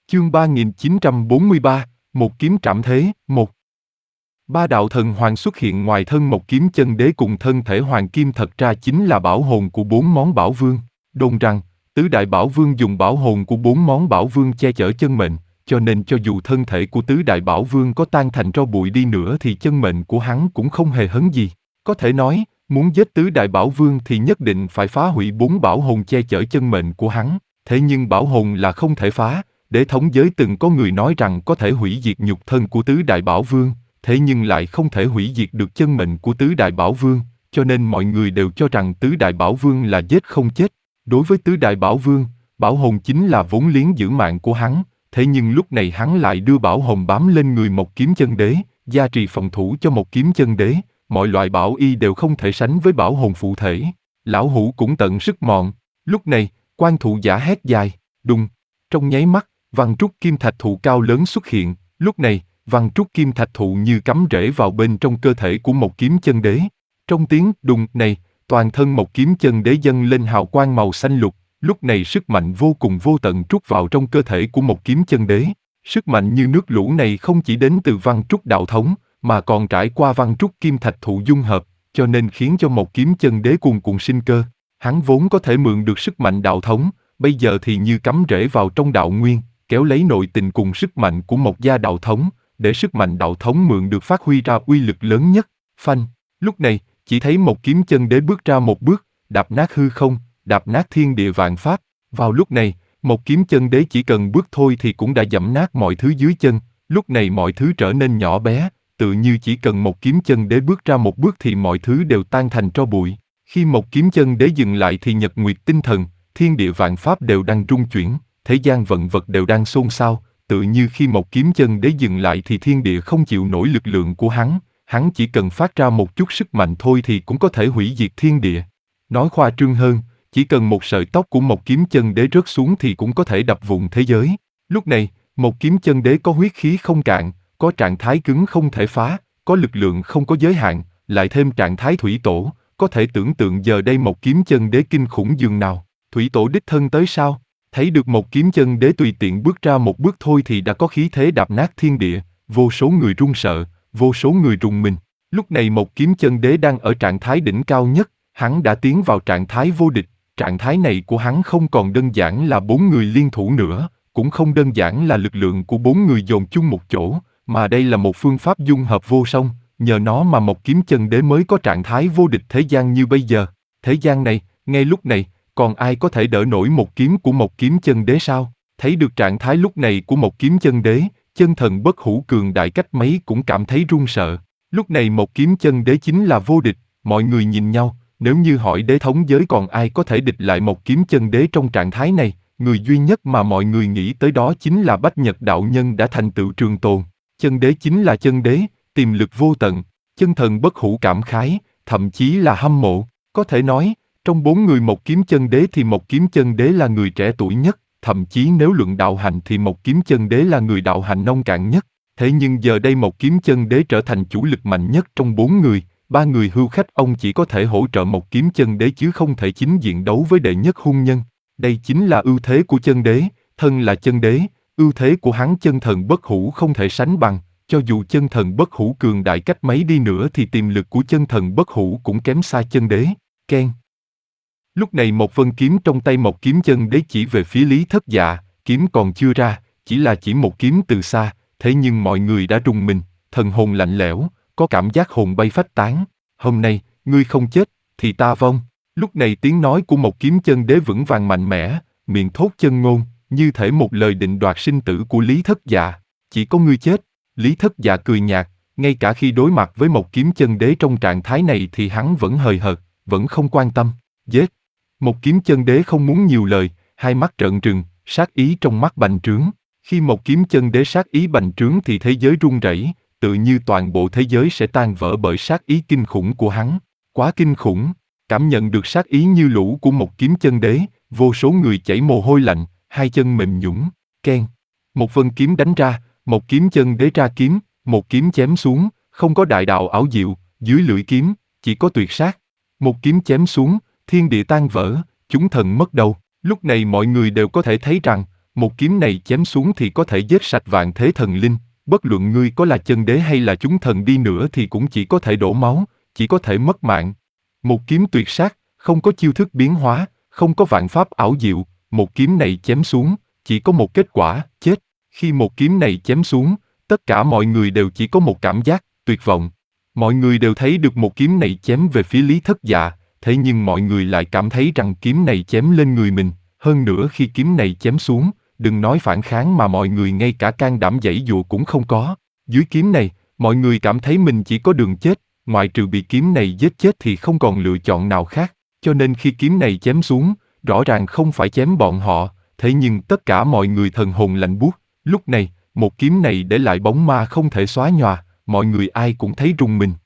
Chương 3943, một kiếm trảm thế, 1. Ba đạo thần hoàng xuất hiện ngoài thân một kiếm chân đế cùng thân thể hoàng kim thật ra chính là bảo hồn của 4 món bảo vương. Đồn rằng, tứ đại bảo vương dùng bảo hồn của 4 món bảo vương che chở chân mệnh, cho nên cho dù thân thể của tứ đại bảo vương có tan thành tro bụi đi nữa thì chân mệnh của hắn cũng không hề hấn gì. Có thể nói, muốn giết tứ đại bảo vương thì nhất định phải phá hủy 4 bảo hồn che chở chân mệnh của hắn. Thế nhưng bảo hồn là không thể phá. Đế thống giới từng có người nói rằng có thể hủy diệt nhục thân của tứ đại bảo vương, thế nhưng lại không thể hủy diệt được chân mệnh của tứ đại bảo vương, cho nên mọi người đều cho rằng tứ đại bảo vương là giết không chết. Đối với tứ đại bảo vương, bảo hồn chính là vốn liếng giữ mạng của hắn, thế nhưng lúc này hắn lại đưa bảo hồn bám lên người một kiếm chân đế, gia trì phòng thủ cho một kiếm chân đế, mọi loại bảo y đều không thể sánh với bảo hồn phụ thể. Lão hủ cũng tận sức mọn. Lúc này, quan thụ giả hét dài, đùng, trong nháy mắt, văn trúc kim thạch thụ cao lớn xuất hiện, lúc này, văn trúc kim thạch thụ như cắm rễ vào bên trong cơ thể của một kiếm chân đế. Trong tiếng đùng này, toàn thân một kiếm chân đế dâng lên hào quang màu xanh lục, lúc này sức mạnh vô cùng vô tận trút vào trong cơ thể của một kiếm chân đế. Sức mạnh như nước lũ này không chỉ đến từ văn trúc đạo thống, mà còn trải qua văn trúc kim thạch thụ dung hợp, cho nên khiến cho một kiếm chân đế cuồn cuộn sinh cơ. Hắn vốn có thể mượn được sức mạnh đạo thống, bây giờ thì như cắm rễ vào trong đạo nguyên, kéo lấy nội tình cùng sức mạnh của một gia đạo thống, để sức mạnh đạo thống mượn được phát huy ra uy lực lớn nhất. Phanh, lúc này, chỉ thấy một kiếm chân đế bước ra một bước, đạp nát hư không, đạp nát thiên địa vạn pháp. Vào lúc này, một kiếm chân đế chỉ cần bước thôi thì cũng đã dẫm nát mọi thứ dưới chân, lúc này mọi thứ trở nên nhỏ bé, tự như chỉ cần một kiếm chân đế bước ra một bước thì mọi thứ đều tan thành tro bụi. Khi một kiếm chân đế dừng lại thì nhật nguyệt tinh thần, thiên địa vạn pháp đều đang rung chuyển, thế gian vận vật đều đang xôn xao, tự như khi một kiếm chân đế dừng lại thì thiên địa không chịu nổi lực lượng của hắn chỉ cần phát ra một chút sức mạnh thôi thì cũng có thể hủy diệt thiên địa. Nói khoa trương hơn, chỉ cần một sợi tóc của một kiếm chân đế rớt xuống thì cũng có thể đập vụn thế giới. Lúc này, một kiếm chân đế có huyết khí không cạn, có trạng thái cứng không thể phá, có lực lượng không có giới hạn, lại thêm trạng thái thủy tổ, có thể tưởng tượng giờ đây một kiếm chân đế kinh khủng dường nào. Thủy tổ đích thân tới sao? Thấy được một kiếm chân đế tùy tiện bước ra một bước thôi thì đã có khí thế đạp nát thiên địa, vô số người run sợ, vô số người rùng mình. Lúc này một kiếm chân đế đang ở trạng thái đỉnh cao nhất, hắn đã tiến vào trạng thái vô địch. Trạng thái này của hắn không còn đơn giản là 4 người liên thủ nữa, cũng không đơn giản là lực lượng của 4 người dồn chung một chỗ, mà đây là một phương pháp dung hợp vô song, nhờ nó mà một kiếm chân đế mới có trạng thái vô địch thế gian như bây giờ. Thế gian này, ngay lúc này, còn ai có thể đỡ nổi một kiếm của một kiếm chân đế sao? Thấy được trạng thái lúc này của một kiếm chân đế, chân thần bất hủ cường đại cách mấy cũng cảm thấy run sợ. Lúc này một kiếm chân đế chính là vô địch, mọi người nhìn nhau, nếu như hỏi đế thống giới còn ai có thể địch lại một kiếm chân đế trong trạng thái này, người duy nhất mà mọi người nghĩ tới đó chính là Bách Nhật đạo nhân đã thành tựu trường tồn. Chân đế chính là chân đế, tiềm lực vô tận, chân thần bất hủ cảm khái, thậm chí là hâm mộ. Có thể nói, trong 4 người một kiếm chân đế thì một kiếm chân đế là người trẻ tuổi nhất, thậm chí nếu luận đạo hành thì một kiếm chân đế là người đạo hành nông cạn nhất. Thế nhưng giờ đây một kiếm chân đế trở thành chủ lực mạnh nhất trong 4 người, 3 người hưu khách ông chỉ có thể hỗ trợ một kiếm chân đế chứ không thể chính diện đấu với đệ nhất hung nhân. Đây chính là ưu thế của chân đế, thân là chân đế, ưu thế của hắn chân thần bất hủ không thể sánh bằng, cho dù chân thần bất hủ cường đại cách mấy đi nữa thì tiềm lực của chân thần bất hủ cũng kém xa chân đế. Ken. Lúc này một vân kiếm trong tay một kiếm chân đế chỉ về phía Lý Thất Dạ, kiếm còn chưa ra, chỉ một kiếm từ xa, thế nhưng mọi người đã rùng mình, thần hồn lạnh lẽo, có cảm giác hồn bay phách tán. Hôm nay, ngươi không chết, thì ta vong. Lúc này tiếng nói của một kiếm chân đế vững vàng mạnh mẽ, miệng thốt chân ngôn, như thể một lời định đoạt sinh tử của Lý Thất Dạ. Chỉ có ngươi chết. Lý Thất Dạ cười nhạt, ngay cả khi đối mặt với một kiếm chân đế trong trạng thái này thì hắn vẫn hời hợt, vẫn không quan tâm. Giết. Một kiếm chân đế không muốn nhiều lời, hai mắt trợn trừng, sát ý trong mắt bành trướng. Khi một kiếm chân đế sát ý bành trướng thì thế giới rung rẩy, tự như toàn bộ thế giới sẽ tan vỡ bởi sát ý kinh khủng của hắn. Quá kinh khủng, cảm nhận được sát ý như lũ của một kiếm chân đế, vô số người chảy mồ hôi lạnh, hai chân mềm nhũn. Keng. Một vân kiếm đánh ra, một kiếm chân đế ra kiếm, một kiếm chém xuống, không có đại đạo ảo diệu, dưới lưỡi kiếm, chỉ có tuyệt sát. Một kiếm chém xuống, thiên địa tan vỡ, chúng thần mất đầu. Lúc này mọi người đều có thể thấy rằng, Một kiếm này chém xuống thì có thể giết sạch vạn thế thần linh, bất luận ngươi có là chân đế hay là chúng thần đi nữa thì cũng chỉ có thể đổ máu, chỉ có thể mất mạng. Một kiếm tuyệt sát, không có chiêu thức biến hóa, không có vạn pháp ảo diệu, một kiếm này chém xuống, chỉ có một kết quả, chết. Khi một kiếm này chém xuống, tất cả mọi người đều chỉ có một cảm giác, tuyệt vọng. Mọi người đều thấy được một kiếm này chém về phía Lý Thất Dạ, thế nhưng mọi người lại cảm thấy rằng kiếm này chém lên người mình, hơn nữa khi kiếm này chém xuống, đừng nói phản kháng mà mọi người ngay cả can đảm giãy giụa cũng không có. Dưới kiếm này, mọi người cảm thấy mình chỉ có đường chết, ngoại trừ bị kiếm này giết chết thì không còn lựa chọn nào khác, cho nên khi kiếm này chém xuống, rõ ràng không phải chém bọn họ, thế nhưng tất cả mọi người thần hồn lạnh buốt. Lúc này, một kiếm này để lại bóng ma không thể xóa nhòa, mọi người ai cũng thấy rùng mình.